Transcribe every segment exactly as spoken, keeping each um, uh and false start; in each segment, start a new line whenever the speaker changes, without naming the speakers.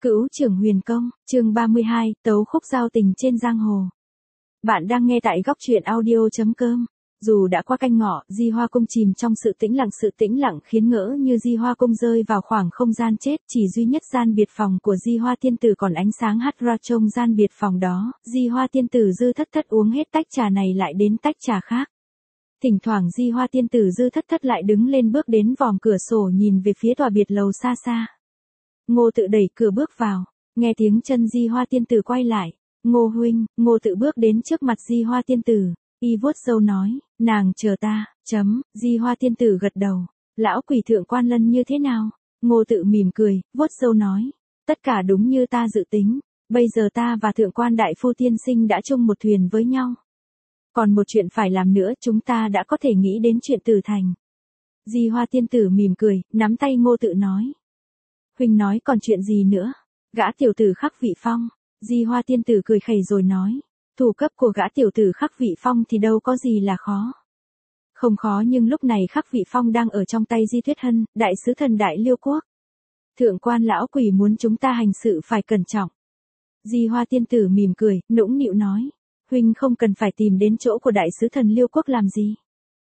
Cửu Trưởng Huyền Công, chương ba mươi hai, tấu khúc giao tình trên giang hồ. Bạn đang nghe tại góc truyện audio.com. Dù đã qua canh ngọ, Di Hoa Cung chìm trong sự tĩnh lặng, sự tĩnh lặng khiến ngỡ như Di Hoa Cung rơi vào khoảng không gian chết, chỉ duy nhất gian biệt phòng của Di Hoa Tiên Tử còn ánh sáng hắt ra trong gian biệt phòng đó. Di Hoa Tiên Tử dư thất thất uống hết tách trà này lại đến tách trà khác. Thỉnh thoảng Di Hoa Tiên Tử dư thất thất lại đứng lên bước đến vòm cửa sổ nhìn về phía tòa biệt lầu xa xa. Ngô Tự đẩy cửa bước vào, nghe tiếng chân Di Hoa Tiên Tử quay lại. Ngô huynh, Ngô Tự bước đến trước mặt Di Hoa Tiên Tử, y vuốt râu nói, nàng chờ ta, chấm, Di Hoa Tiên Tử gật đầu, lão quỷ thượng quan lân như thế nào? Ngô Tự mỉm cười, vuốt râu nói, tất cả đúng như ta dự tính, bây giờ ta và thượng quan đại phu tiên sinh đã chung một thuyền với nhau. Còn một chuyện phải làm nữa, chúng ta đã có thể nghĩ đến chuyện Tử Thành. Di Hoa Tiên Tử mỉm cười, nắm tay Ngô Tự nói. Huynh nói còn chuyện gì nữa? Gã tiểu tử Khắc Vị Phong. Di Hoa Tiên Tử cười khẩy rồi nói. Thủ cấp của gã tiểu tử Khắc Vị Phong thì đâu có gì là khó. Không khó, nhưng lúc này Khắc Vị Phong đang ở trong tay Di Tuyết Hân, đại sứ thần Đại Liêu Quốc. Thượng quan lão quỷ muốn chúng ta hành sự phải cẩn trọng. Di Hoa Tiên Tử mỉm cười, nũng nịu nói. Huynh không cần phải tìm đến chỗ của đại sứ thần Liêu Quốc làm gì.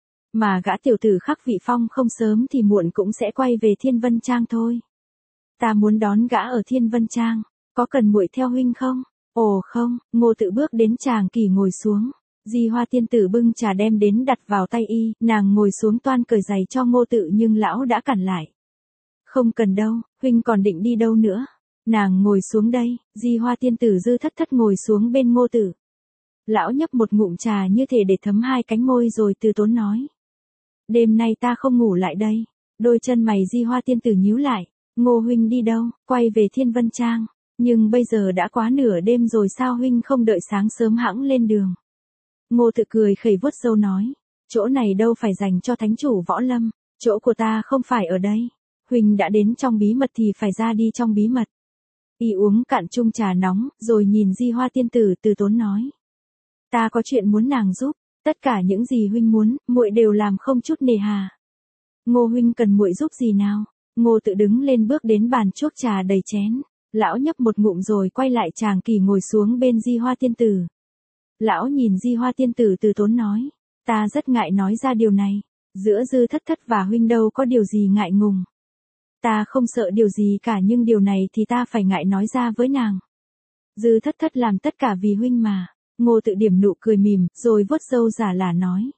Mà gã tiểu tử Khắc Vị Phong không sớm thì muộn cũng sẽ quay về Thiên Vân Trang thôi. Ta muốn đón gã ở Thiên Vân Trang, có cần muội theo huynh không? Ồ không, Ngô Tự bước đến tràng kỷ ngồi xuống. Di Hoa Tiên Tử bưng trà đem đến đặt vào tay y, nàng ngồi xuống toan cởi giày cho Ngô Tự nhưng lão đã cản lại. Không cần đâu, huynh còn định đi đâu nữa? Nàng ngồi xuống đây, Di Hoa Tiên Tử dư thất thất ngồi xuống bên Ngô Tự. Lão nhấp một ngụm trà như thể để thấm hai cánh môi rồi từ tốn nói. Đêm nay ta không ngủ lại đây. Đôi chân mày Di Hoa Tiên Tử nhíu lại. Ngô huynh đi đâu? Quay về Thiên Vân Trang. Nhưng bây giờ đã quá nửa đêm rồi, sao huynh không đợi sáng sớm hẵng lên đường? Ngô Tự cười khẩy vuốt râu nói. Chỗ này đâu phải dành cho thánh chủ võ lâm. Chỗ của ta không phải ở đây. Huynh đã đến trong bí mật thì phải ra đi trong bí mật. Y uống cạn chung trà nóng, rồi nhìn Di Hoa Tiên Tử từ tốn nói. Ta có chuyện muốn nàng giúp, tất cả những gì huynh muốn, muội đều làm không chút nề hà. Ngô huynh cần muội giúp gì nào? Ngô Tự đứng lên bước đến bàn chuốc trà đầy chén, lão nhấp một ngụm rồi quay lại tràng kỷ ngồi xuống bên Di Hoa Tiên Tử. Lão nhìn Di Hoa Tiên Tử từ tốn nói, ta rất ngại nói ra điều này, giữa dư thất thất và huynh đâu có điều gì ngại ngùng. Ta không sợ điều gì cả, nhưng điều này thì ta phải ngại nói ra với nàng. Dư thất thất làm tất cả vì huynh mà. Ngô Tự điểm nụ cười mỉm, rồi vuốt râu giả lả nói.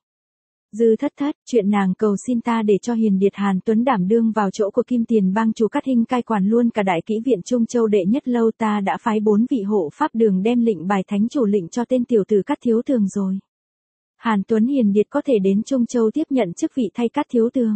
Dư thất thất, chuyện nàng cầu xin ta để cho Hiền Điệt Hàn Tuấn đảm đương vào chỗ của Kim Tiền Bang chủ Cát Hinh cai quản luôn cả đại kỹ viện Trung Châu đệ nhất lâu, ta đã phái bốn vị hộ pháp đường đem lệnh bài thánh chủ lệnh cho tên tiểu tử Cát Thiếu Tường rồi. Hàn Tuấn Hiền Điệt có thể đến Trung Châu tiếp nhận chức vị thay Cát Thiếu Tường.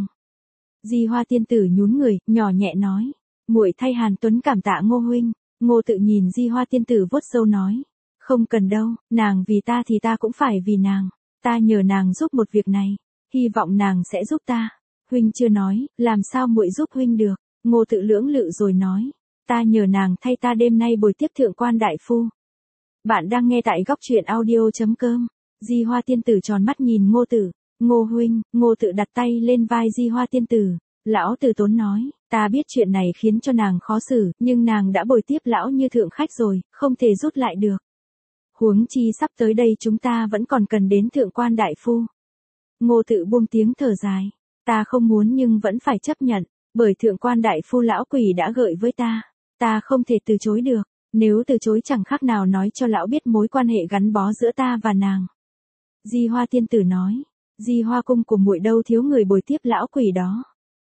Di Hoa Tiên Tử nhún người, nhỏ nhẹ nói. Muội thay Hàn Tuấn cảm tạ Ngô huynh. Ngô Tự nhìn Di Hoa Tiên Tử vuốt râu nói. Không cần đâu, nàng vì ta thì ta cũng phải vì nàng. Ta nhờ nàng giúp một việc này, hy vọng nàng sẽ giúp ta. Huynh chưa nói, làm sao muội giúp huynh được? Ngô Tự lưỡng lự rồi nói, ta nhờ nàng thay ta đêm nay bồi tiếp thượng quan đại phu. Bạn đang nghe tại góc truyện audio.com. Di Hoa Tiên Tử tròn mắt nhìn Ngô Tự. Ngô huynh. Ngô Tự đặt tay lên vai Di Hoa Tiên Tử. Lão từ tốn nói, ta biết chuyện này khiến cho nàng khó xử, nhưng nàng đã bồi tiếp lão như thượng khách rồi, không thể rút lại được. Huống chi sắp tới đây chúng ta vẫn còn cần đến thượng quan đại phu. Ngô Tự buông tiếng thở dài. Ta không muốn nhưng vẫn phải chấp nhận, bởi thượng quan đại phu lão quỷ đã gợi với ta. Ta không thể từ chối được, nếu từ chối chẳng khác nào nói cho lão biết mối quan hệ gắn bó giữa ta và nàng. Di Hoa Tiên Tử nói, Di Hoa Cung của muội đâu thiếu người bồi tiếp lão quỷ đó.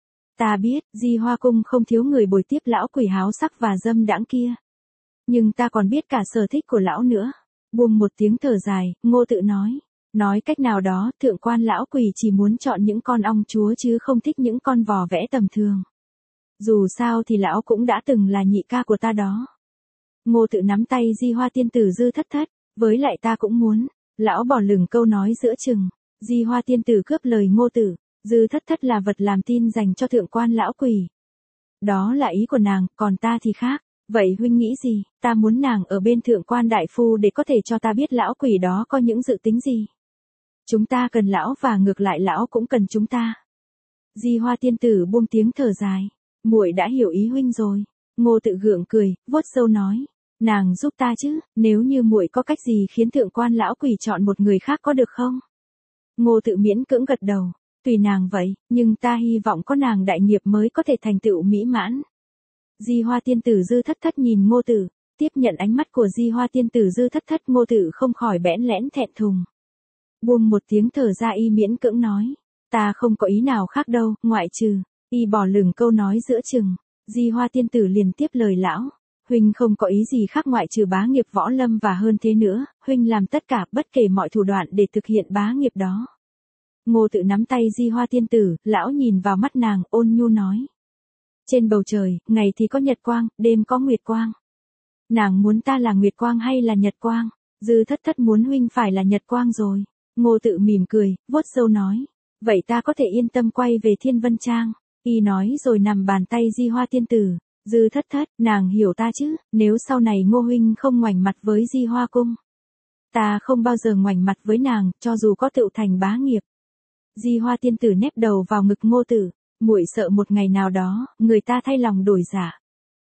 Ta biết, Di Hoa Cung không thiếu người bồi tiếp lão quỷ háo sắc và dâm đãng kia. Nhưng ta còn biết cả sở thích của lão nữa. Buông một tiếng thở dài, Ngô Tự nói. Nói cách nào đó, thượng quan lão quỷ chỉ muốn chọn những con ong chúa chứ không thích những con vò vẽ tầm thường. Dù sao thì lão cũng đã từng là nhị ca của ta đó. Ngô Tự nắm tay Di Hoa Tiên Tử dư thất thất, với lại ta cũng muốn. Lão bỏ lửng câu nói giữa chừng. Di Hoa Tiên Tử cướp lời Ngô Tự, dư thất thất là vật làm tin dành cho thượng quan lão quỷ. Đó là ý của nàng, còn ta thì khác. Vậy huynh nghĩ gì? Ta muốn nàng ở bên thượng quan đại phu để có thể cho ta biết lão quỷ đó có những dự tính gì. Chúng ta cần lão và ngược lại lão cũng cần chúng ta. Di Hoa Tiên Tử buông tiếng thở dài. Muội đã hiểu ý huynh rồi. Ngô Tự gượng cười, vuốt râu nói, nàng giúp ta chứ, nếu như muội có cách gì khiến thượng quan lão quỷ chọn một người khác có được không? Ngô Tự miễn cưỡng gật đầu, tùy nàng vậy, nhưng ta hy vọng có nàng đại nghiệp mới có thể thành tựu mỹ mãn. Di Hoa tiên tử Dư Thất Thất nhìn Ngô Tự, tiếp nhận ánh mắt của Di Hoa tiên tử Dư Thất Thất, Ngô Tự không khỏi bẽn lẽn thẹn thùng. Buông một tiếng thở ra y miễn cưỡng nói, ta không có ý nào khác đâu, ngoại trừ, y bỏ lửng câu nói giữa chừng. Di Hoa tiên tử liền tiếp lời lão, huynh không có ý gì khác ngoại trừ bá nghiệp võ lâm và hơn thế nữa, huynh làm tất cả bất kể mọi thủ đoạn để thực hiện bá nghiệp đó. Ngô Tự nắm tay Di Hoa tiên tử, lão nhìn vào mắt nàng, ôn nhu nói. Trên bầu trời, ngày thì có nhật quang, đêm có nguyệt quang. Nàng muốn ta là nguyệt quang hay là nhật quang? Dư Thất Thất muốn huynh phải là nhật quang rồi. Ngô Tự mỉm cười, vuốt râu nói. Vậy ta có thể yên tâm quay về Thiên Vân Trang. Y nói rồi nằm bàn tay Di Hoa tiên tử. Dư Thất Thất, nàng hiểu ta chứ, nếu sau này Ngô huynh không ngoảnh mặt với Di Hoa cung. Ta không bao giờ ngoảnh mặt với nàng, cho dù có tựu thành bá nghiệp. Di Hoa tiên tử nép đầu vào ngực Ngô Tự, muội sợ một ngày nào đó, người ta thay lòng đổi dạ.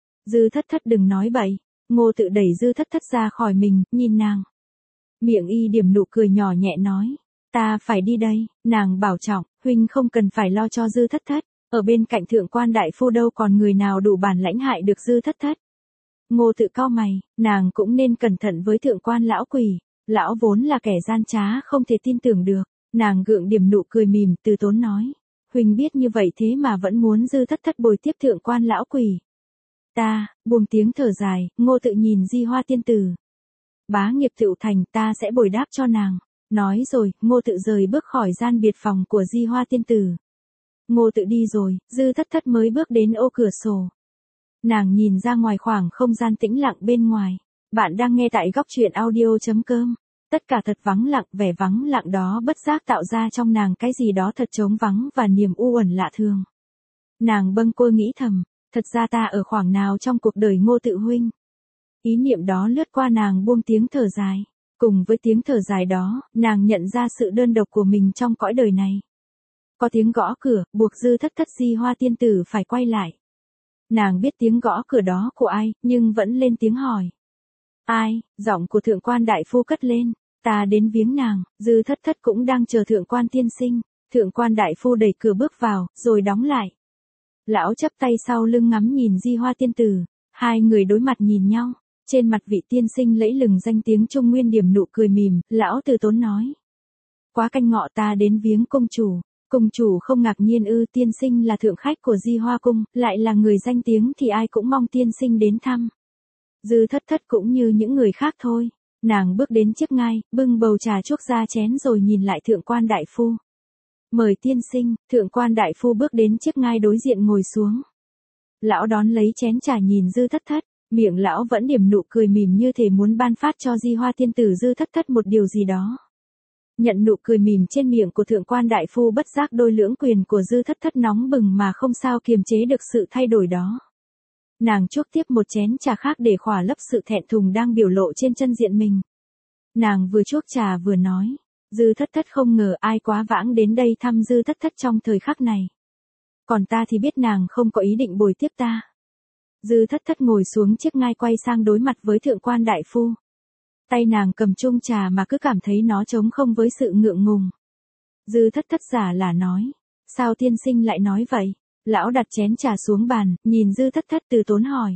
Dư Thất Thất đừng nói bậy. Ngô Tự đẩy Dư Thất Thất ra khỏi mình, nhìn nàng. Miệng y điểm nụ cười nhỏ nhẹ nói, ta phải đi đây, nàng bảo trọng, huynh không cần phải lo cho Dư Thất Thất, ở bên cạnh thượng quan đại phu đâu còn người nào đủ bản lãnh hại được Dư Thất Thất. Ngô Tự cau mày, nàng cũng nên cẩn thận với thượng quan lão quỷ, lão vốn là kẻ gian trá không thể tin tưởng được. Nàng gượng điểm nụ cười mỉm, từ tốn nói, huynh biết như vậy thế mà vẫn muốn Dư Thất Thất bồi tiếp thượng quan lão quỷ. Ta, buông tiếng thở dài, Ngô Tự nhìn Di Hoa tiên tử. Bá nghiệp tựu thành, ta sẽ bồi đáp cho nàng. Nói rồi, Ngô Tự rời bước khỏi gian biệt phòng của Di Hoa tiên tử. Ngô Tự đi rồi, Dư Thất Thất mới bước đến ô cửa sổ. Nàng nhìn ra ngoài khoảng không gian tĩnh lặng bên ngoài. Bạn đang nghe tại góc truyện audio chấm com. Tất cả thật vắng lặng, vẻ vắng lặng đó bất giác tạo ra trong nàng cái gì đó thật trống vắng và niềm u uẩn lạ thường. Nàng bâng quơ nghĩ thầm, thật ra ta ở khoảng nào trong cuộc đời Ngô Tự huynh. Ý niệm đó lướt qua nàng buông tiếng thở dài. Cùng với tiếng thở dài đó, nàng nhận ra sự đơn độc của mình trong cõi đời này. Có tiếng gõ cửa, buộc Dư Thất Thất Di Hoa tiên tử phải quay lại. Nàng biết tiếng gõ cửa đó của ai, nhưng vẫn lên tiếng hỏi. Ai? Giọng của thượng quan đại phu cất lên. Ta đến viếng nàng. Dư Thất Thất cũng đang chờ thượng quan tiên sinh. Thượng quan đại phu đẩy cửa bước vào, rồi đóng lại. Lão chắp tay sau lưng ngắm nhìn Di Hoa tiên tử. Hai người đối mặt nhìn nhau. Trên mặt vị tiên sinh lẫy lừng danh tiếng Trung Nguyên điểm nụ cười mỉm, lão từ tốn nói. Quá canh ngọ ta đến viếng công chủ. Công chủ không ngạc nhiên ư? Tiên sinh là thượng khách của Di Hoa cung, lại là người danh tiếng thì ai cũng mong tiên sinh đến thăm. Dư Thất Thất cũng như những người khác thôi. Nàng bước đến chiếc ngai, bưng bầu trà chuốc ra chén rồi nhìn lại thượng quan đại phu. Mời tiên sinh. Thượng quan đại phu bước đến chiếc ngai đối diện ngồi xuống. Lão đón lấy chén trà nhìn Dư Thất Thất, miệng lão vẫn điểm nụ cười mỉm như thể muốn ban phát cho Di Hoa tiên tử Dư Thất Thất một điều gì đó. Nhận nụ cười mỉm trên miệng của thượng quan đại phu, bất giác đôi lưỡng quyền của Dư Thất Thất nóng bừng mà không sao kiềm chế được sự thay đổi đó. Nàng chuốc tiếp một chén trà khác để khỏa lấp sự thẹn thùng đang biểu lộ trên chân diện mình. Nàng vừa chuốc trà vừa nói, Dư Thất Thất không ngờ ai quá vãng đến đây thăm Dư Thất Thất trong thời khắc này. Còn ta thì biết nàng không có ý định bồi tiếp ta. Dư Thất Thất ngồi xuống chiếc ngai quay sang đối mặt với thượng quan đại phu. Tay nàng cầm chung trà mà cứ cảm thấy nó trống không với sự ngượng ngùng. Dư Thất Thất giả là nói, sao tiên sinh lại nói vậy? Lão đặt chén trà xuống bàn, nhìn Dư Thất Thất từ tốn hỏi.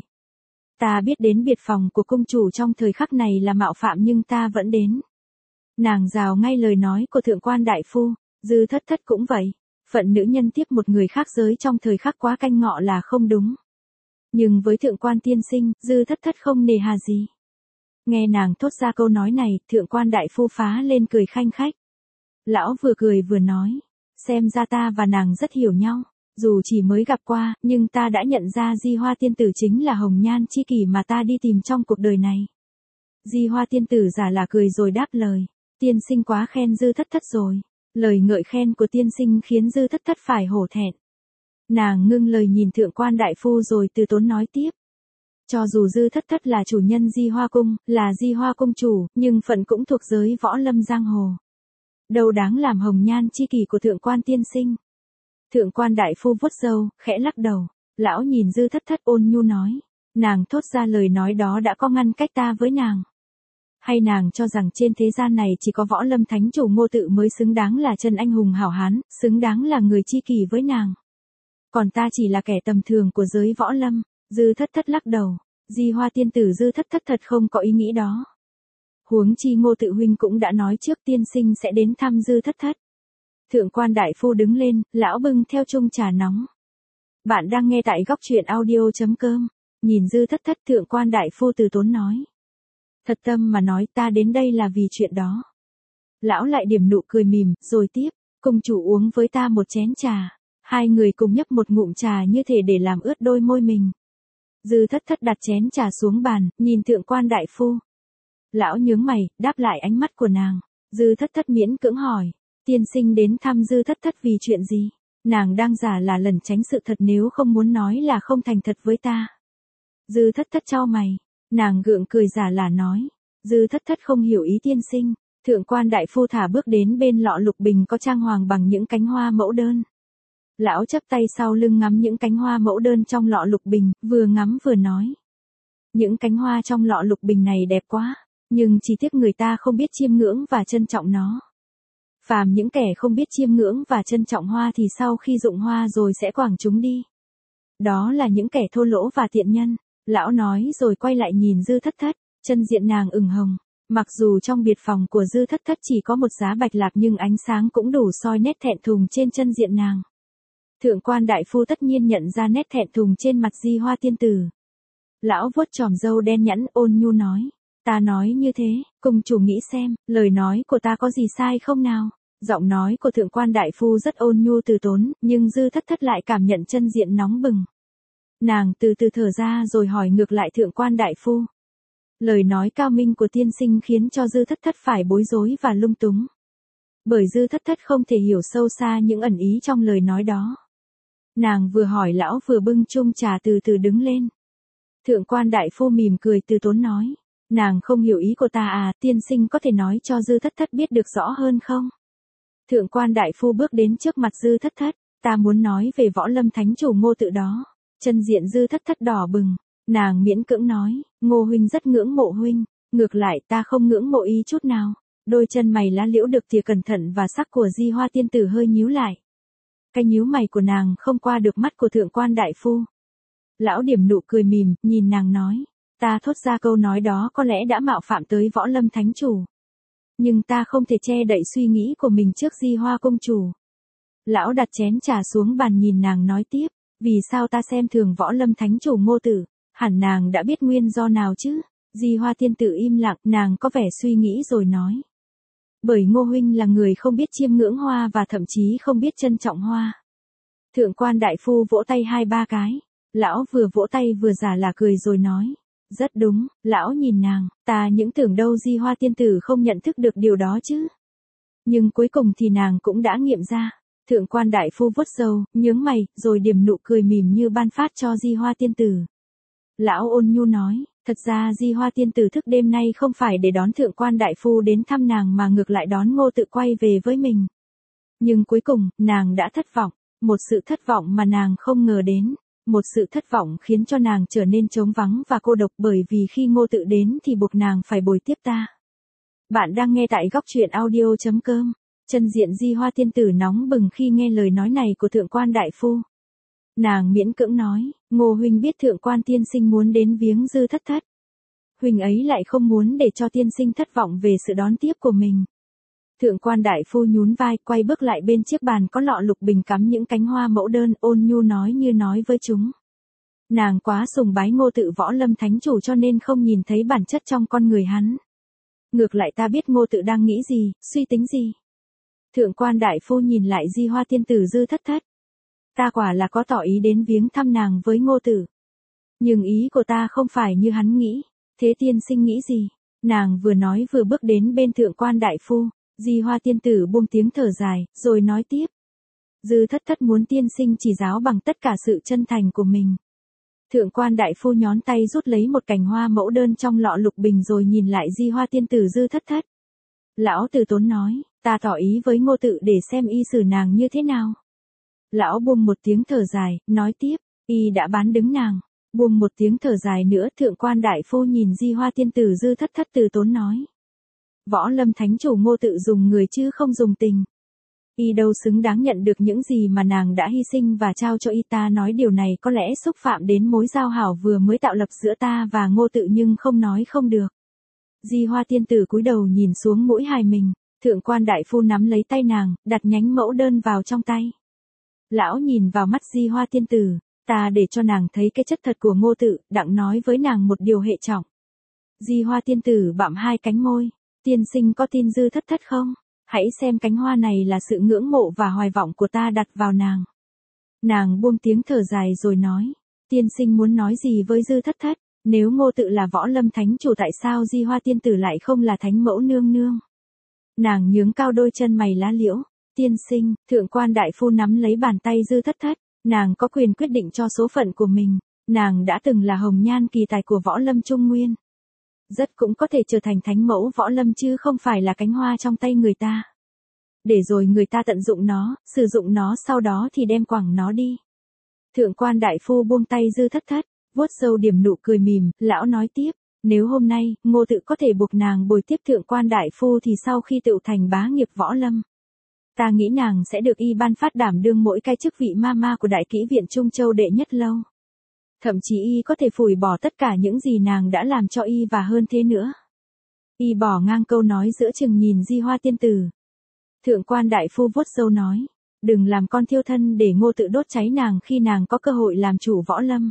Ta biết đến biệt phòng của công chủ trong thời khắc này là mạo phạm nhưng ta vẫn đến. Nàng rào ngay lời nói của thượng quan đại phu. Dư Thất Thất cũng vậy. Phận nữ nhân tiếp một người khác giới trong thời khắc quá canh ngọ là không đúng. Nhưng với thượng quan tiên sinh, Dư Thất Thất không nề hà gì. Nghe nàng thốt ra câu nói này, thượng quan đại phu phá lên cười khanh khách. Lão vừa cười vừa nói, xem ra ta và nàng rất hiểu nhau. Dù chỉ mới gặp qua, nhưng ta đã nhận ra Di Hoa tiên tử chính là hồng nhan chi kỷ mà ta đi tìm trong cuộc đời này. Di Hoa tiên tử giả là cười rồi đáp lời, tiên sinh quá khen Dư Thất Thất rồi. Lời ngợi khen của tiên sinh khiến Dư Thất Thất phải hổ thẹn. Nàng ngưng lời nhìn thượng quan đại phu rồi từ tốn nói tiếp. Cho dù Dư Thất Thất là chủ nhân Di Hoa cung, là Di Hoa cung chủ, nhưng phận cũng thuộc giới võ lâm giang hồ. Đâu đáng làm hồng nhan chi kỷ của thượng quan tiên sinh. Thượng quan đại phu vuốt râu, khẽ lắc đầu. Lão nhìn Dư Thất Thất ôn nhu nói. Nàng thốt ra lời nói đó đã có ngăn cách ta với nàng. Hay nàng cho rằng trên thế gian này chỉ có võ lâm thánh chủ Ngô Tự mới xứng đáng là chân anh hùng hảo hán, xứng đáng là người chi kỷ với nàng. Còn ta chỉ là kẻ tầm thường của giới võ lâm. Dư Thất Thất lắc đầu. Di Hoa tiên tử Dư Thất Thất thật không có ý nghĩ đó. Huống chi Ngô Tự huynh cũng đã nói trước tiên sinh sẽ đến thăm Dư Thất Thất. Thượng quan đại phu đứng lên, lão bưng theo chung trà nóng. Bạn đang nghe tại góc truyện audio.com. Nhìn Dư Thất Thất, thượng quan đại phu từ tốn nói. Thật tâm mà nói, ta đến đây là vì chuyện đó. Lão lại điểm nụ cười mỉm, rồi tiếp, công chủ uống với ta một chén trà. Hai người cùng nhấp một ngụm trà như thể để làm ướt đôi môi mình. Dư Thất Thất đặt chén trà xuống bàn, nhìn thượng quan đại phu. Lão nhướng mày, đáp lại ánh mắt của nàng. Dư Thất Thất miễn cưỡng hỏi, tiên sinh đến thăm Dư Thất Thất vì chuyện gì? Nàng đang giả là lẩn tránh sự thật, nếu không muốn nói là không thành thật với ta. Dư Thất Thất chau mày, nàng gượng cười giả là nói. Dư Thất Thất không hiểu ý tiên sinh. Thượng quan đại phu thả bước đến bên lọ lục bình có trang hoàng bằng những cánh hoa mẫu đơn. Lão chắp tay sau lưng ngắm những cánh hoa mẫu đơn trong lọ lục bình, vừa ngắm vừa nói. Những cánh hoa trong lọ lục bình này đẹp quá, nhưng chỉ tiếc người ta không biết chiêm ngưỡng và trân trọng nó. Phàm những kẻ không biết chiêm ngưỡng và trân trọng hoa thì sau khi dụng hoa rồi sẽ quẳng chúng đi. Đó là những kẻ thô lỗ và tiện nhân. Lão nói rồi quay lại nhìn Dư Thất Thất, chân diện nàng ửng hồng. Mặc dù trong biệt phòng của Dư Thất Thất chỉ có một giá bạch lạc nhưng ánh sáng cũng đủ soi nét thẹn thùng trên chân diện nàng. Thượng quan đại phu tất nhiên nhận ra nét thẹn thùng trên mặt Di Hoa tiên tử. Lão vuốt chòm râu đen nhẵn ôn nhu nói. Ta nói như thế, cùng chủ nghĩ xem, lời nói của ta có gì sai không nào? Giọng nói của thượng quan đại phu rất ôn nhu từ tốn, nhưng Dư Thất Thất lại cảm nhận chân diện nóng bừng. Nàng từ từ thở ra rồi hỏi ngược lại thượng quan đại phu. Lời nói cao minh của tiên sinh khiến cho Dư Thất Thất phải bối rối và lung túng. Bởi Dư Thất Thất không thể hiểu sâu xa những ẩn ý trong lời nói đó. Nàng vừa hỏi lão vừa bưng chung trà từ từ đứng lên. Thượng quan đại phu mỉm cười từ tốn nói. Nàng không hiểu ý của ta à, tiên sinh có thể nói cho Dư Thất Thất biết được rõ hơn không? Thượng quan đại phu bước đến trước mặt Dư Thất Thất. Ta muốn nói về võ lâm thánh chủ Ngô Tự đó. Chân diện Dư Thất Thất đỏ bừng. Nàng miễn cưỡng nói, Ngô huynh rất ngưỡng mộ huynh. Ngược lại ta không ngưỡng mộ ý chút nào. Đôi chân mày lá liễu được tỉa cẩn thận và sắc của Di Hoa tiên tử hơi nhíu lại. Cái nhíu mày của nàng không qua được mắt của thượng quan đại phu. Lão điểm nụ cười mỉm, nhìn nàng nói. Ta thốt ra câu nói đó có lẽ đã mạo phạm tới võ lâm thánh chủ. Nhưng ta không thể che đậy suy nghĩ của mình trước Di Hoa công chủ. Lão đặt chén trà xuống bàn nhìn nàng nói tiếp. Vì sao ta xem thường võ lâm thánh chủ Ngô Tử? Hẳn nàng đã biết nguyên do nào chứ? Di Hoa tiên tử im lặng, nàng có vẻ suy nghĩ rồi nói. Bởi Ngô huynh là người không biết chiêm ngưỡng hoa và thậm chí không biết trân trọng hoa. Thượng quan đại phu vỗ tay hai ba cái. Lão vừa vỗ tay vừa giả là cười rồi nói. Rất đúng, lão nhìn nàng, ta những tưởng đâu Di Hoa tiên tử không nhận thức được điều đó chứ. Nhưng cuối cùng thì nàng cũng đã nghiệm ra. Thượng quan đại phu vuốt râu, nhướng mày, rồi điểm nụ cười mỉm như ban phát cho Di Hoa tiên tử. Lão ôn nhu nói, thật ra Di Hoa tiên tử thức đêm nay không phải để đón thượng quan đại phu đến thăm nàng mà ngược lại đón Ngô Tự quay về với mình. Nhưng cuối cùng, nàng đã thất vọng, một sự thất vọng mà nàng không ngờ đến. Một sự thất vọng khiến cho nàng trở nên trống vắng và cô độc bởi vì khi Ngô Tự đến thì buộc nàng phải bồi tiếp ta. Bạn đang nghe tại góc truyện audio.com. Chân diện Di Hoa tiên tử nóng bừng khi nghe lời nói này của thượng quan đại phu. Nàng miễn cưỡng nói, Ngô huynh biết thượng quan tiên sinh muốn đến viếng Dư Thất Thất. Huynh ấy lại không muốn để cho tiên sinh thất vọng về sự đón tiếp của mình. Thượng quan đại phu nhún vai, quay bước lại bên chiếc bàn có lọ lục bình cắm những cánh hoa mẫu đơn, ôn nhu nói như nói với chúng. Nàng quá sùng bái Ngô Tự võ lâm thánh chủ cho nên không nhìn thấy bản chất trong con người hắn. Ngược lại ta biết Ngô Tự đang nghĩ gì, suy tính gì. Thượng quan đại phu nhìn lại Di Hoa tiên tử Dư Thất Thất. Ta quả là có tỏ ý đến viếng thăm nàng với Ngô Tự. Nhưng ý của ta không phải như hắn nghĩ. Thế tiên sinh nghĩ gì? Nàng vừa nói vừa bước đến bên thượng quan đại phu. Di Hoa tiên tử buông tiếng thở dài, rồi nói tiếp. Dư Thất Thất muốn tiên sinh chỉ giáo bằng tất cả sự chân thành của mình. Thượng quan đại phu nhón tay rút lấy một cành hoa mẫu đơn trong lọ lục bình rồi nhìn lại Di Hoa tiên tử Dư Thất Thất. Lão từ tốn nói, ta tỏ ý với Ngô Tự để xem y xử nàng như thế nào. Lão buông một tiếng thở dài, nói tiếp, y đã bán đứng nàng. Buông một tiếng thở dài nữa, thượng quan đại phu nhìn Di Hoa tiên tử Dư Thất Thất từ tốn nói. Võ Lâm thánh chủ Ngô Tự dùng người chứ không dùng tình. Y đâu xứng đáng nhận được những gì mà nàng đã hy sinh và trao cho y, ta nói điều này có lẽ xúc phạm đến mối giao hảo vừa mới tạo lập giữa ta và Ngô Tự nhưng không nói không được. Di Hoa tiên tử cúi đầu nhìn xuống mũi hài mình, thượng quan đại phu nắm lấy tay nàng, đặt nhánh mẫu đơn vào trong tay. Lão nhìn vào mắt Di Hoa tiên tử, ta để cho nàng thấy cái chất thật của Ngô Tự, đặng nói với nàng một điều hệ trọng. Di Hoa tiên tử bặm hai cánh môi, tiên sinh có tin Dư Thất Thất không? Hãy xem cánh hoa này là sự ngưỡng mộ và hoài vọng của ta đặt vào nàng. Nàng buông tiếng thở dài rồi nói, tiên sinh muốn nói gì với Dư Thất Thất? Nếu Ngô Tự là Võ Lâm thánh chủ tại sao Di Hoa tiên tử lại không là thánh mẫu nương nương? Nàng nhướng cao đôi chân mày lá liễu, tiên sinh, thượng quan đại phu nắm lấy bàn tay Dư Thất Thất, nàng có quyền quyết định cho số phận của mình, nàng đã từng là hồng nhan kỳ tài của Võ Lâm Trung Nguyên. Rất cũng có thể trở thành thánh mẫu Võ Lâm chứ không phải là cánh hoa trong tay người ta. Để rồi người ta tận dụng nó, sử dụng nó sau đó thì đem quẳng nó đi. Thượng quan đại phu buông tay Dư Thất Thất, vuốt râu điểm nụ cười mỉm, lão nói tiếp, nếu hôm nay, Ngô Tự có thể buộc nàng bồi tiếp thượng quan đại phu thì sau khi tựu thành bá nghiệp Võ Lâm, ta nghĩ nàng sẽ được y ban phát đảm đương mỗi cái chức vị ma ma của Đại Kỹ viện Trung Châu đệ nhất lâu. Thậm chí y có thể phủi bỏ tất cả những gì nàng đã làm cho y và hơn thế nữa. Y bỏ ngang câu nói giữa chừng nhìn Di Hoa tiên tử. Thượng quan đại phu vuốt râu nói, đừng làm con thiêu thân để Ngô Tự đốt cháy nàng khi nàng có cơ hội làm chủ Võ Lâm.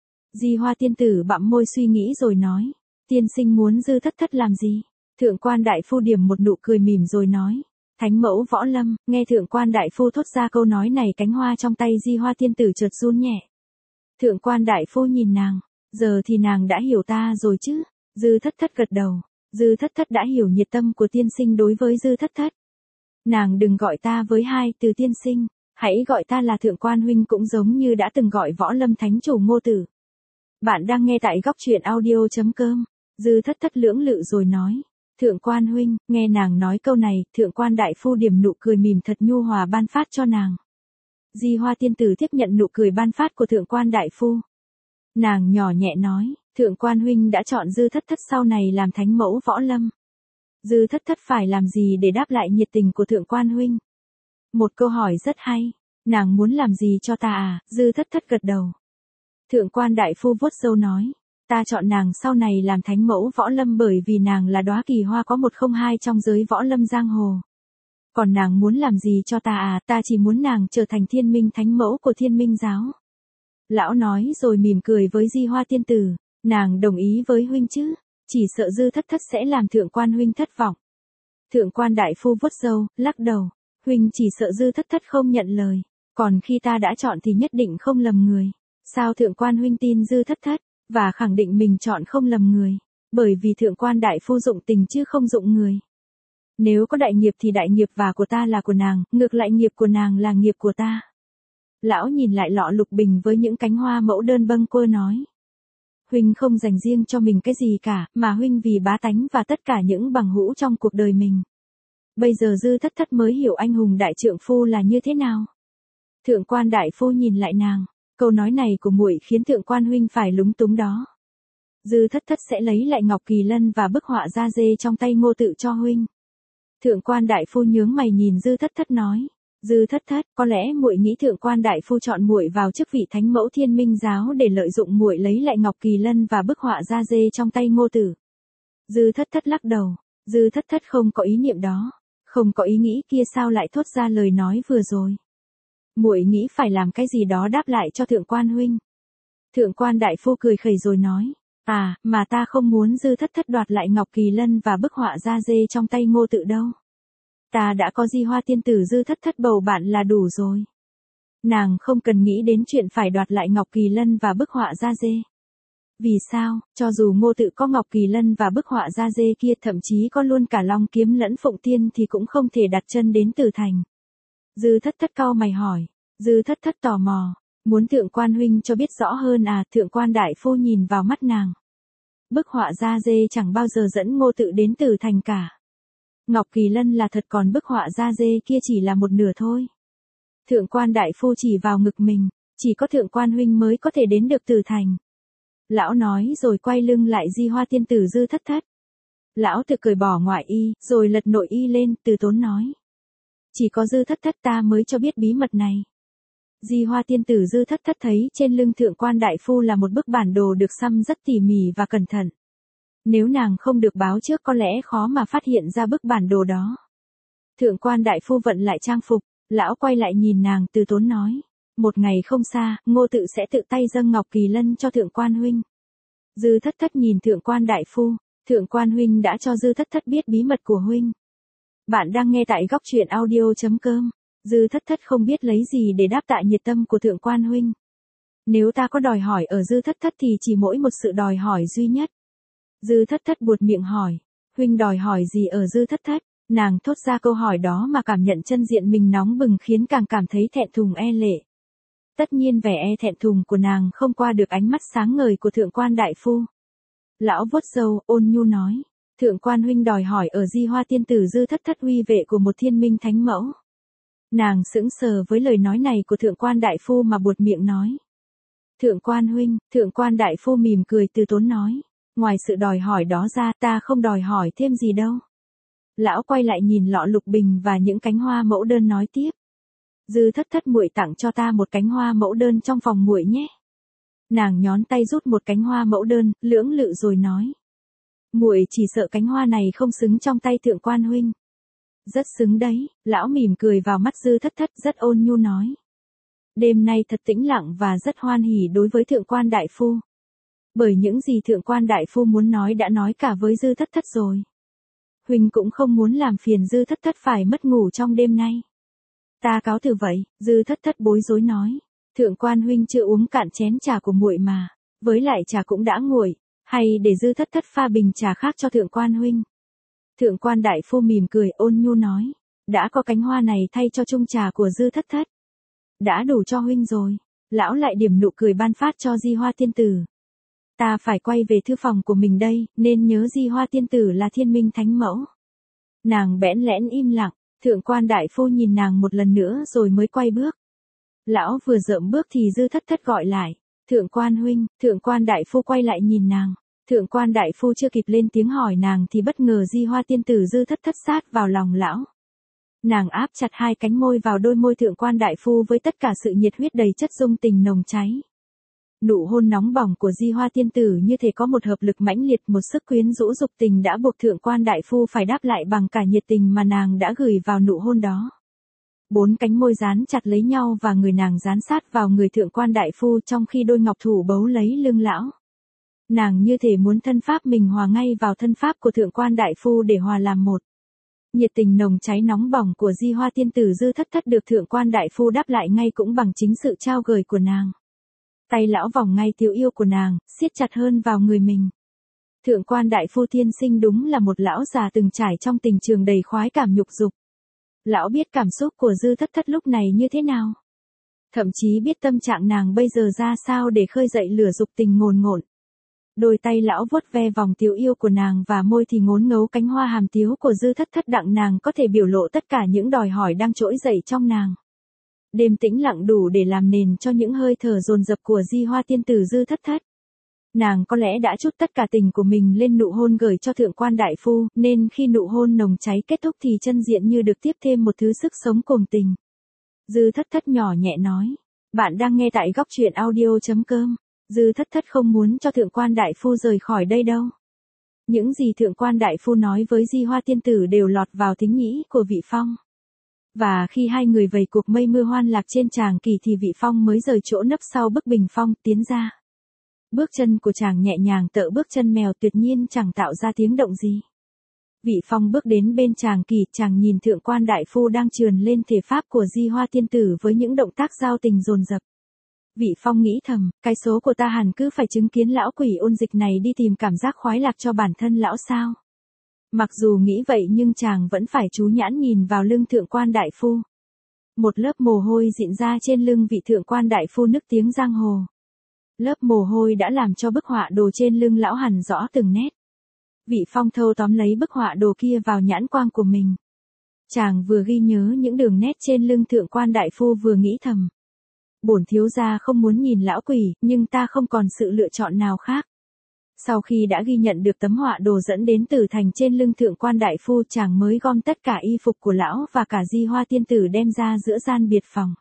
Di Hoa tiên tử bặm môi suy nghĩ rồi nói, tiên sinh muốn Dư Thất Thất làm gì? Thượng quan đại phu điểm một nụ cười mỉm rồi nói, thánh mẫu Võ Lâm. Nghe thượng quan đại phu thốt ra câu nói này, cánh hoa trong tay Di Hoa tiên tử chợt run nhẹ. Thượng quan đại phu nhìn nàng, giờ thì nàng đã hiểu ta rồi chứ? Dư Thất Thất gật đầu, Dư Thất Thất đã hiểu nhiệt tâm của tiên sinh đối với Dư Thất Thất. Nàng đừng gọi ta với hai từ tiên sinh, hãy gọi ta là thượng quan huynh cũng giống như đã từng gọi Võ Lâm thánh chủ Ngô Tự. Bạn đang nghe tại góc truyện audio chấm com. Dư Thất Thất lưỡng lự rồi nói, thượng quan huynh. Nghe nàng nói câu này, thượng quan đại phu điểm nụ cười mỉm thật nhu hòa ban phát cho nàng. Di Hoa tiên tử tiếp nhận nụ cười ban phát của thượng quan đại phu. Nàng nhỏ nhẹ nói, thượng quan huynh đã chọn Dư Thất Thất sau này làm thánh mẫu Võ Lâm. Dư Thất Thất phải làm gì để đáp lại nhiệt tình của thượng quan huynh? Một câu hỏi rất hay. Nàng muốn làm gì cho ta à? Dư Thất Thất gật đầu. Thượng quan đại phu vuốt râu nói, ta chọn nàng sau này làm thánh mẫu Võ Lâm bởi vì nàng là đóa kỳ hoa có một không hai trong giới Võ Lâm giang hồ. Còn nàng muốn làm gì cho ta à? Ta chỉ muốn nàng trở thành thiên minh thánh mẫu của thiên minh giáo. Lão nói rồi mỉm cười với Di Hoa tiên tử, nàng đồng ý với huynh chứ? Chỉ sợ Dư Thất Thất sẽ làm thượng quan huynh thất vọng. Thượng quan đại phu vuốt râu, lắc đầu, huynh chỉ sợ Dư Thất Thất không nhận lời, còn khi ta đã chọn thì nhất định không lầm người. Sao thượng quan huynh tin Dư Thất Thất, và khẳng định mình chọn không lầm người? Bởi vì thượng quan đại phu dụng tình chứ không dụng người. Nếu có đại nghiệp thì đại nghiệp và của ta là của nàng, ngược lại nghiệp của nàng là nghiệp của ta. Lão nhìn lại lọ lục bình với những cánh hoa mẫu đơn bâng quơ nói, huynh không dành riêng cho mình cái gì cả, mà huynh vì bá tánh và tất cả những bằng hữu trong cuộc đời mình. Bây giờ Dư Thất Thất mới hiểu anh hùng đại trượng phu là như thế nào. Thượng quan đại phu nhìn lại nàng, câu nói này của muội khiến thượng quan huynh phải lúng túng đó. Dư Thất Thất sẽ lấy lại ngọc kỳ lân và bức họa da dê trong tay Ngô Tự cho huynh. Thượng quan đại phu nhướng mày nhìn Dư Thất Thất nói, Dư Thất Thất, có lẽ muội nghĩ thượng quan đại phu chọn muội vào chức vị thánh mẫu thiên minh giáo để lợi dụng muội lấy lại ngọc kỳ lân và bức họa da dê trong tay Ngô Tự. Dư Thất Thất lắc đầu, Dư Thất Thất không có ý niệm đó, không có ý nghĩ kia, sao lại thốt ra lời nói vừa rồi. Muội nghĩ phải làm cái gì đó đáp lại cho thượng quan huynh. Thượng quan đại phu cười khẩy rồi nói, à, mà ta không muốn Dư Thất Thất đoạt lại ngọc kỳ lân và bức họa da dê trong tay Ngô Tự đâu. Ta đã có Di Hoa tiên tử Dư Thất Thất bầu bạn là đủ rồi. Nàng không cần nghĩ đến chuyện phải đoạt lại ngọc kỳ lân và bức họa da dê. Vì sao? Cho dù Ngô Tự có ngọc kỳ lân và bức họa da dê kia, thậm chí có luôn cả long kiếm lẫn phụng tiên thì cũng không thể đặt chân đến Tử Thành. Dư Thất Thất cau mày hỏi. Dư Thất Thất tò mò, muốn thượng quan huynh cho biết rõ hơn à? Thượng quan đại phu nhìn vào mắt nàng. Bức họa da dê chẳng bao giờ dẫn Ngô Tự đến Tử Thành cả. Ngọc kỳ lân là thật, còn bức họa da dê kia chỉ là một nửa thôi. Thượng quan đại phu chỉ vào ngực mình, chỉ có thượng quan huynh mới có thể đến được Tử Thành. Lão nói rồi quay lưng lại Di Hoa tiên tử Dư Thất Thất. Lão tự cởi bỏ ngoại y, rồi lật nội y lên, từ tốn nói. Chỉ có Dư Thất Thất ta mới cho biết bí mật này. Di Hoa tiên tử Dư Thất Thất thấy trên lưng thượng quan đại phu là một bức bản đồ được xăm rất tỉ mỉ và cẩn thận. Nếu nàng không được báo trước có lẽ khó mà phát hiện ra bức bản đồ đó. Thượng quan đại phu vận lại trang phục, lão quay lại nhìn nàng từ tốn nói. Một ngày không xa, Ngô tự sẽ tự tay dâng ngọc kỳ lân cho thượng quan huynh. Dư Thất Thất nhìn thượng quan đại phu, thượng quan huynh đã cho Dư Thất Thất biết bí mật của huynh. Bạn đang nghe tại góc truyện audio.com. Dư Thất Thất không biết lấy gì để đáp tạ nhiệt tâm của thượng quan huynh. Nếu ta có đòi hỏi ở Dư Thất Thất thì chỉ mỗi một sự đòi hỏi duy nhất. Dư Thất Thất buột miệng hỏi, huynh đòi hỏi gì ở Dư Thất Thất? Nàng thốt ra câu hỏi đó mà cảm nhận chân diện mình nóng bừng khiến càng cảm thấy thẹn thùng e lệ. Tất nhiên vẻ e thẹn thùng của nàng không qua được ánh mắt sáng ngời của thượng quan đại phu. Lão vuốt râu, ôn nhu nói, thượng quan huynh đòi hỏi ở Di Hoa tiên tử Dư Thất Thất uy vệ của một thiên minh thánh mẫu. Nàng sững sờ với lời nói này của thượng quan đại phu mà buột miệng nói. Thượng quan huynh, thượng quan đại phu mỉm cười từ tốn nói, ngoài sự đòi hỏi đó ra ta không đòi hỏi thêm gì đâu. Lão quay lại nhìn lọ lục bình và những cánh hoa mẫu đơn nói tiếp. Dư Thất Thất muội tặng cho ta một cánh hoa mẫu đơn trong phòng muội nhé. Nàng nhón tay rút một cánh hoa mẫu đơn, lưỡng lự rồi nói. Muội chỉ sợ cánh hoa này không xứng trong tay thượng quan huynh. Rất xứng đấy, lão mỉm cười vào mắt Dư Thất Thất rất ôn nhu nói. Đêm nay thật tĩnh lặng và rất hoan hỉ đối với thượng quan đại phu. Bởi những gì thượng quan đại phu muốn nói đã nói cả với Dư Thất Thất rồi. Huynh cũng không muốn làm phiền Dư Thất Thất phải mất ngủ trong đêm nay. Ta cáo từ vậy, Dư Thất Thất bối rối nói. Thượng quan huynh chưa uống cạn chén trà của muội mà, với lại trà cũng đã nguội, hay để Dư Thất Thất pha bình trà khác cho thượng quan huynh. Thượng quan đại phu mỉm cười ôn nhu nói, đã có cánh hoa này thay cho chung trà của Dư Thất Thất. Đã đủ cho huynh rồi. Lão lại điểm nụ cười ban phát cho Di Hoa tiên tử. Ta phải quay về thư phòng của mình đây, nên nhớ Di Hoa tiên tử là thiên minh thánh mẫu. Nàng bẽn lẽn im lặng, thượng quan đại phu nhìn nàng một lần nữa rồi mới quay bước. Lão vừa dợm bước thì Dư Thất Thất gọi lại, thượng quan huynh, thượng quan đại phu quay lại nhìn nàng. Thượng quan đại phu chưa kịp lên tiếng hỏi nàng thì bất ngờ Di Hoa tiên tử Dư Thất Thất sát vào lòng lão. Nàng áp chặt hai cánh môi vào đôi môi thượng quan đại phu với tất cả sự nhiệt huyết đầy chất dung tình nồng cháy. Nụ hôn nóng bỏng của Di Hoa tiên tử như thể có một hợp lực mãnh liệt, một sức quyến rũ dục tình đã buộc thượng quan đại phu phải đáp lại bằng cả nhiệt tình mà nàng đã gửi vào nụ hôn đó. Bốn cánh môi dán chặt lấy nhau và người nàng dán sát vào người thượng quan đại phu trong khi đôi ngọc thủ bấu lấy lưng lão. Nàng như thể muốn thân pháp mình hòa ngay vào thân pháp của thượng quan đại phu để hòa làm một. Nhiệt tình nồng cháy nóng bỏng của Di Hoa tiên tử Dư Thất Thất được thượng quan đại phu đáp lại ngay cũng bằng chính sự trao gửi của nàng. Tay lão vòng ngay tiểu yêu của nàng, siết chặt hơn vào người mình. Thượng quan đại phu tiên sinh đúng là một lão già từng trải trong tình trường đầy khoái cảm nhục dục. Lão biết cảm xúc của Dư Thất Thất lúc này như thế nào. Thậm chí biết tâm trạng nàng bây giờ ra sao để khơi dậy lửa dục tình ngồn ngộn. Đôi tay lão vuốt ve vòng tiểu yêu của nàng và môi thì ngốn ngấu cánh hoa hàm tiếu của Dư Thất Thất đặng nàng có thể biểu lộ tất cả những đòi hỏi đang trỗi dậy trong nàng. Đêm tĩnh lặng đủ để làm nền cho những hơi thở dồn dập của Di Hoa tiên tử Dư Thất Thất. Nàng có lẽ đã trút tất cả tình của mình lên nụ hôn gửi cho thượng quan đại phu, nên khi nụ hôn nồng cháy kết thúc thì chân diện như được tiếp thêm một thứ sức sống cuồng tình. Dư Thất Thất nhỏ nhẹ nói, bạn đang nghe tại góc truyện audio.com. Dư Thất Thất không muốn cho thượng quan đại phu rời khỏi đây đâu. Những gì thượng quan đại phu nói với Di Hoa tiên tử đều lọt vào thính nhĩ của Vị Phong. Và khi hai người vầy cuộc mây mưa hoan lạc trên tràng kỳ thì Vị Phong mới rời chỗ nấp sau bức bình phong tiến ra. Bước chân của chàng nhẹ nhàng tựa bước chân mèo tuyệt nhiên chẳng tạo ra tiếng động gì. Vị Phong bước đến bên chàng kỳ, chàng nhìn thượng quan đại phu đang trườn lên thể pháp của Di Hoa tiên tử với những động tác giao tình dồn dập. Vị Phong nghĩ thầm, cái số của ta hẳn cứ phải chứng kiến lão quỷ ôn dịch này đi tìm cảm giác khoái lạc cho bản thân lão sao. Mặc dù nghĩ vậy nhưng chàng vẫn phải chú nhãn nhìn vào lưng thượng quan đại phu. Một lớp mồ hôi dịn ra trên lưng vị thượng quan đại phu nức tiếng giang hồ. Lớp mồ hôi đã làm cho bức họa đồ trên lưng lão hẳn rõ từng nét. Vị Phong thâu tóm lấy bức họa đồ kia vào nhãn quang của mình. Chàng vừa ghi nhớ những đường nét trên lưng thượng quan đại phu vừa nghĩ thầm. Bổn thiếu gia không muốn nhìn lão quỷ, nhưng ta không còn sự lựa chọn nào khác. Sau khi đã ghi nhận được tấm họa đồ dẫn đến tử thành trên lưng thượng quan đại phu, chàng mới gom tất cả y phục của lão và cả Di Hoa tiên tử đem ra giữa gian biệt phòng.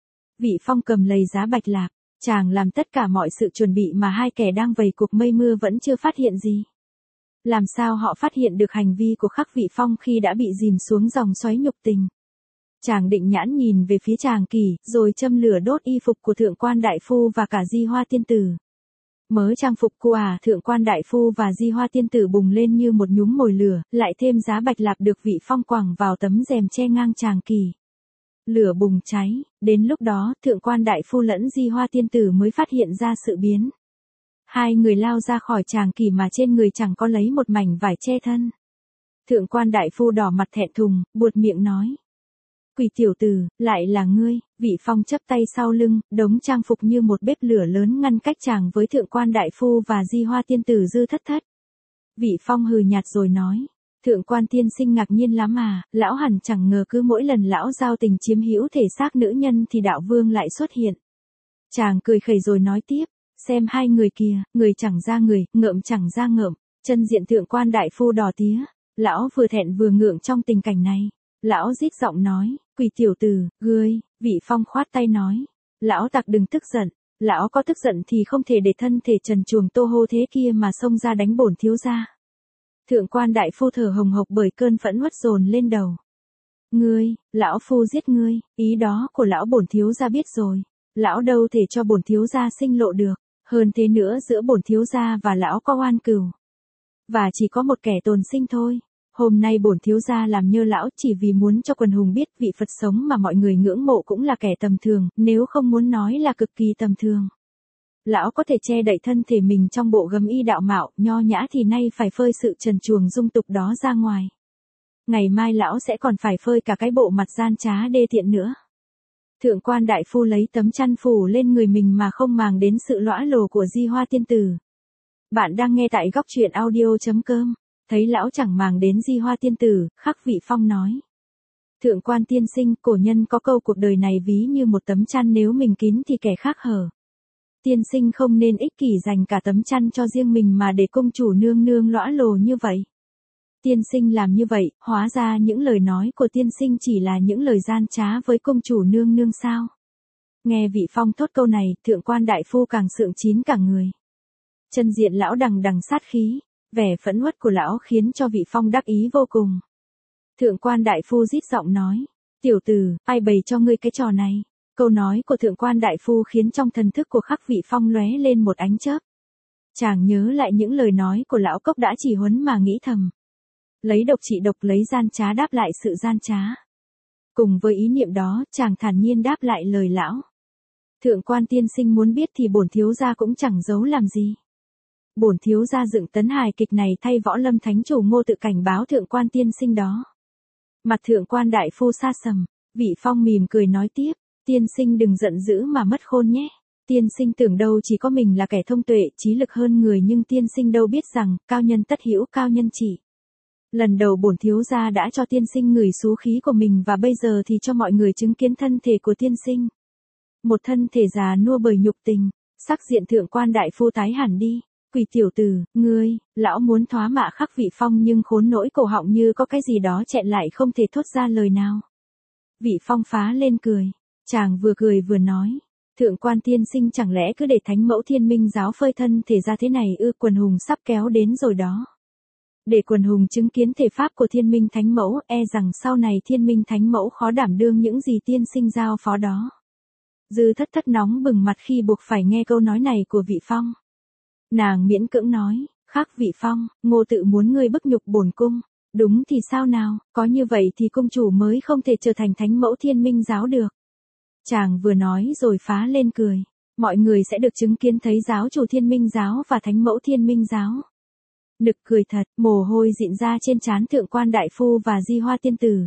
Vị Phong cầm lầy giá bạch lạp, chàng làm tất cả mọi sự chuẩn bị mà hai kẻ đang vầy cục mây mưa vẫn chưa phát hiện gì. Làm sao họ phát hiện được hành vi của Khắc Vị Phong khi đã bị dìm xuống dòng xoáy nhục tình. Chàng định nhãn nhìn về phía chàng Kỳ, rồi châm lửa đốt y phục của thượng quan đại phu và cả Di Hoa tiên tử. Mớ trang phục của à, thượng quan đại phu và Di Hoa tiên tử bùng lên như một nhúm mồi lửa, lại thêm giá bạch lạp được Vị Phong quẳng vào tấm rèm che ngang chàng Kỳ. Lửa bùng cháy, đến lúc đó, thượng quan đại phu lẫn Di Hoa tiên tử mới phát hiện ra sự biến. Hai người lao ra khỏi chàng Kỳ mà trên người chẳng có lấy một mảnh vải che thân. Thượng quan đại phu đỏ mặt thẹn thùng, buột miệng nói. Quỷ tiểu tử, lại là ngươi. Vị Phong chắp tay sau lưng, đống trang phục như một bếp lửa lớn ngăn cách chàng với thượng quan đại phu và Di Hoa tiên tử dư thất thất. Vị Phong hừ nhạt rồi nói. Thượng quan tiên sinh ngạc nhiên lắm à, lão hẳn chẳng ngờ cứ mỗi lần lão giao tình chiếm hữu thể xác nữ nhân thì đạo vương lại xuất hiện. Chàng cười khẩy rồi nói tiếp, xem hai người kia, người chẳng ra người, ngợm chẳng ra ngợm, chân diện thượng quan đại phu đỏ tía, lão vừa thẹn vừa ngượng trong tình cảnh này. Lão rít giọng nói, quỷ tiểu tử, ngươi. Vị Phong khoát tay nói, lão tặc đừng tức giận, lão có tức giận thì không thể để thân thể trần truồng tô hô thế kia mà xông ra đánh bổn thiếu gia. Thượng quan đại phu thở hồng hộc bởi cơn phẫn uất dồn lên đầu. Ngươi, lão phu giết ngươi, ý đó của lão bổn thiếu gia biết rồi, lão đâu thể cho bổn thiếu gia sinh lộ được, hơn thế nữa giữa bổn thiếu gia và lão có oan cừu. Và chỉ có một kẻ tồn sinh thôi. Hôm nay bổn thiếu gia làm nhơ lão chỉ vì muốn cho quần hùng biết vị Phật sống mà mọi người ngưỡng mộ cũng là kẻ tầm thường, nếu không muốn nói là cực kỳ tầm thường. Lão có thể che đậy thân thể mình trong bộ gấm y đạo mạo, nho nhã thì nay phải phơi sự trần truồng dung tục đó ra ngoài. Ngày mai lão sẽ còn phải phơi cả cái bộ mặt gian trá đê tiện nữa. Thượng quan đại phu lấy tấm chăn phủ lên người mình mà không màng đến sự lõa lồ của Di Hoa tiên tử. Bạn đang nghe tại góc truyện audio chấm com. Thấy lão chẳng màng đến Di Hoa tiên tử, Khắc Vị Phong nói. Thượng quan tiên sinh, cổ nhân có câu cuộc đời này ví như một tấm chăn, nếu mình kín thì kẻ khác hở. Tiên sinh không nên ích kỷ dành cả tấm chăn cho riêng mình mà để công chủ nương nương lõa lồ như vậy. Tiên sinh làm như vậy, hóa ra những lời nói của tiên sinh chỉ là những lời gian trá với công chủ nương nương sao? Nghe Vị Phong thốt câu này, thượng quan đại phu càng sượng chín cả người. Chân diện lão đằng đằng sát khí. Vẻ phẫn uất của lão khiến cho Vị Phong đắc ý vô cùng. Thượng quan đại phu rít giọng nói, tiểu tử, ai bày cho ngươi cái trò này? Câu nói của thượng quan đại phu khiến trong thần thức của Khắc Vị Phong lóe lên một ánh chớp. Chàng nhớ lại những lời nói của lão cốc đã chỉ huấn mà nghĩ thầm. Lấy độc trị độc, lấy gian trá đáp lại sự gian trá. Cùng với ý niệm đó, chàng thản nhiên đáp lại lời lão. Thượng quan tiên sinh muốn biết thì bổn thiếu gia cũng chẳng giấu làm gì. Bổn thiếu gia dựng tấn hài kịch này thay Võ Lâm thánh chủ Ngô tự cảnh báo thượng quan tiên sinh đó. Mặt thượng quan đại phu sa sầm, Vị Phong mỉm cười nói tiếp, tiên sinh đừng giận dữ mà mất khôn nhé. Tiên sinh tưởng đâu chỉ có mình là kẻ thông tuệ, trí lực hơn người, nhưng tiên sinh đâu biết rằng, cao nhân tất hữu cao nhân chỉ. Lần đầu bổn thiếu gia đã cho tiên sinh ngửi xú khí của mình và bây giờ thì cho mọi người chứng kiến thân thể của tiên sinh. Một thân thể già nua bởi nhục tình, sắc diện thượng quan đại phu tái hẳn đi. Quỷ tiểu tử, ngươi, lão muốn thoá mạ Khắc Vị Phong nhưng khốn nỗi cổ họng như có cái gì đó chẹn lại không thể thốt ra lời nào. Vị Phong phá lên cười, chàng vừa cười vừa nói, thượng quan tiên sinh chẳng lẽ cứ để thánh mẫu Thiên Minh giáo phơi thân thể ra thế này ư? Quần hùng sắp kéo đến rồi đó. Để quần hùng chứng kiến thể pháp của Thiên Minh thánh mẫu, e rằng sau này Thiên Minh thánh mẫu khó đảm đương những gì tiên sinh giao phó đó. Dư thất thất nóng bừng mặt khi buộc phải nghe câu nói này của Vị Phong. Nàng miễn cưỡng nói, Khắc Vị Phong, Ngô tự muốn ngươi bức nhục bổn cung. Đúng thì sao nào, có như vậy thì cung chủ mới không thể trở thành thánh mẫu Thiên Minh giáo được. Chàng vừa nói rồi phá lên cười. Mọi người sẽ được chứng kiến thấy giáo chủ Thiên Minh giáo và thánh mẫu Thiên Minh giáo. Nực cười thật, mồ hôi dịn ra trên trán thượng quan đại phu và Di Hoa tiên tử.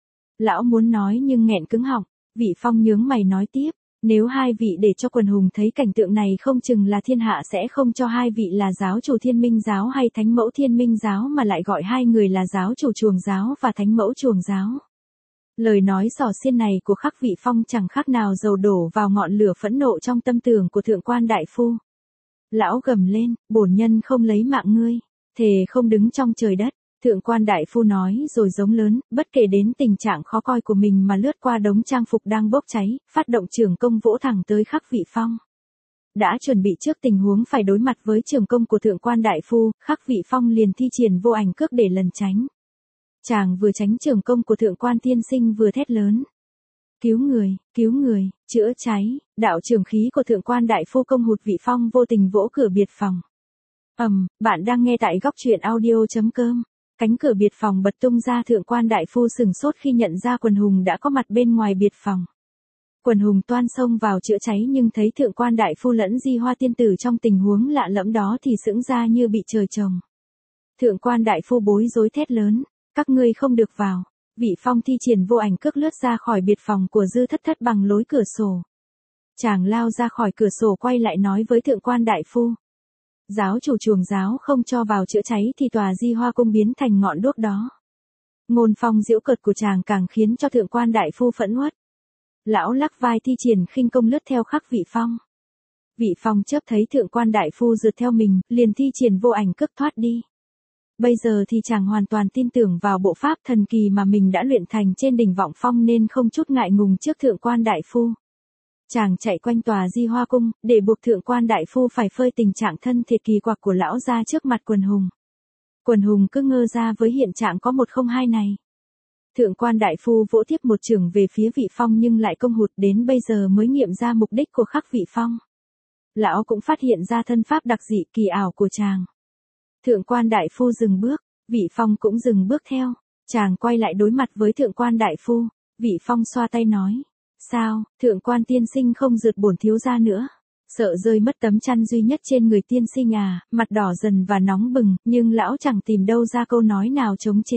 Lão muốn nói nhưng nghẹn cứng họng. Vị Phong nhướng mày nói tiếp. Nếu hai vị để cho quần hùng thấy cảnh tượng này không chừng là thiên hạ sẽ không cho hai vị là giáo chủ Thiên Minh giáo hay thánh mẫu Thiên Minh giáo mà lại gọi hai người là giáo chủ Chuồng giáo và thánh mẫu Chuồng giáo. Lời nói xỏ xiên này của Khắc Vị Phong chẳng khác nào dầu đổ vào ngọn lửa phẫn nộ trong tâm tưởng của thượng quan đại phu. Lão gầm lên, bổn nhân không lấy mạng ngươi, thề không đứng trong trời đất. Thượng quan đại phu nói rồi giống lớn, bất kể đến tình trạng khó coi của mình mà lướt qua đống trang phục đang bốc cháy, phát động trường công vỗ thẳng tới Khắc Vị Phong. Đã chuẩn bị trước tình huống phải đối mặt với trường công của thượng quan đại phu, Khắc Vị Phong liền thi triển vô ảnh cước để lần tránh. Chàng vừa tránh trường công của thượng quan tiên sinh vừa thét lớn. Cứu người, cứu người, chữa cháy, đạo trường khí của thượng quan đại phu công hụt Vị Phong vô tình vỗ cửa biệt phòng. Ầm, um, bạn đang nghe tại góc truyện audio.com. Cánh cửa biệt phòng bật tung ra, thượng quan đại phu sừng sốt khi nhận ra Quần Hùng đã có mặt bên ngoài biệt phòng. Quần Hùng toan xông vào chữa cháy nhưng thấy thượng quan đại phu lẫn Di Hoa tiên tử trong tình huống lạ lẫm đó thì sững ra như bị trời trồng. Thượng quan đại phu bối rối thét lớn, các ngươi không được vào. Vị Phong thi triển vô ảnh cước lướt ra khỏi biệt phòng của Dư Thất Thất bằng lối cửa sổ. Chàng lao ra khỏi cửa sổ quay lại nói với thượng quan đại phu. Giáo chủ chuồng giáo không cho vào chữa cháy thì tòa Di Hoa cung biến thành ngọn đuốc đó. Ngôn phong giễu cợt của chàng càng khiến cho thượng quan đại phu phẫn uất. Lão lắc vai thi triển khinh công lướt theo Khắc Vị Phong. Vị Phong chớp thấy thượng quan đại phu rượt theo mình, liền thi triển vô ảnh cước thoát đi. Bây giờ thì chàng hoàn toàn tin tưởng vào bộ pháp thần kỳ mà mình đã luyện thành trên đỉnh Vọng Phong nên không chút ngại ngùng trước thượng quan đại phu. Chàng chạy quanh tòa Di Hoa cung, để buộc thượng quan đại phu phải phơi tình trạng thân thiệt kỳ quặc của lão ra trước mặt Quần Hùng. Quần Hùng cứ ngơ ra với hiện trạng có một không hai này. Thượng quan đại phu vỗ tiếp một chưởng về phía Vị Phong nhưng lại công hụt, đến bây giờ mới nghiệm ra mục đích của Khắc Vị Phong. Lão cũng phát hiện ra thân pháp đặc dị kỳ ảo của chàng. Thượng quan đại phu dừng bước, Vị Phong cũng dừng bước theo. Chàng quay lại đối mặt với thượng quan đại phu. Vị Phong xoa tay nói. Sao, thượng quan tiên sinh không rượt bổn thiếu gia nữa? Sợ rơi mất tấm chăn duy nhất trên người tiên sinh à? Mặt đỏ dần và nóng bừng, nhưng lão chẳng tìm đâu ra câu nói nào chống chế.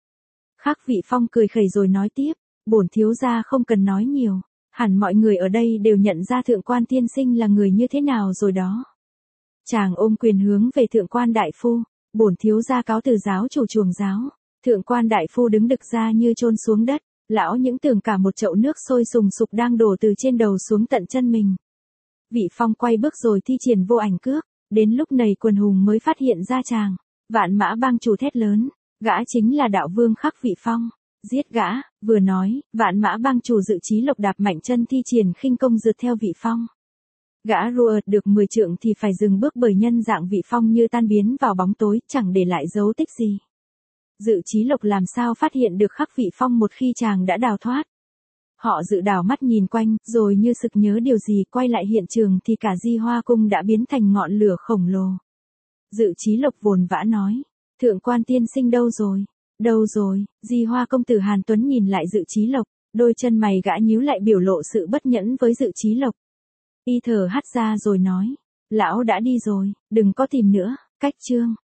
Khắc Vị Phong cười khẩy rồi nói tiếp. Bổn thiếu gia không cần nói nhiều. Hẳn mọi người ở đây đều nhận ra thượng quan tiên sinh là người như thế nào rồi đó. Chàng ôm quyền hướng về thượng quan đại phu. Bổn thiếu gia cáo từ giáo chủ chuồng giáo. Thượng quan đại phu đứng đực ra như chôn xuống đất. Lão những tưởng cả một chậu nước sôi sùng sục đang đổ từ trên đầu xuống tận chân mình. Vị Phong quay bước rồi thi triển vô ảnh cước. Đến lúc này Quần Hùng mới phát hiện ra chàng. Vạn Mã bang chủ thét lớn. Gã chính là đạo vương Khắc Vị Phong. Giết gã. Vừa nói, Vạn Mã bang chủ Dự Chí Lộc đạp mạnh chân thi triển khinh công rượt theo Vị Phong. Gã rùa được mười trượng thì phải dừng bước bởi nhân dạng Vị Phong như tan biến vào bóng tối, chẳng để lại dấu tích gì. Dự Chí Lộc làm sao phát hiện được Khắc Vị Phong một khi chàng đã đào thoát. Họ Dự đảo mắt nhìn quanh, rồi như sực nhớ điều gì quay lại hiện trường thì cả Di Hoa cung đã biến thành ngọn lửa khổng lồ. Dự Chí Lộc vồn vã nói, thượng quan tiên sinh đâu rồi, đâu rồi? Di Hoa công tử Hàn Tuấn nhìn lại Dự Chí Lộc, đôi chân mày gã nhíu lại biểu lộ sự bất nhẫn với Dự Chí Lộc. Y thở hắt ra rồi nói, lão đã đi rồi, đừng có tìm nữa. Cách chương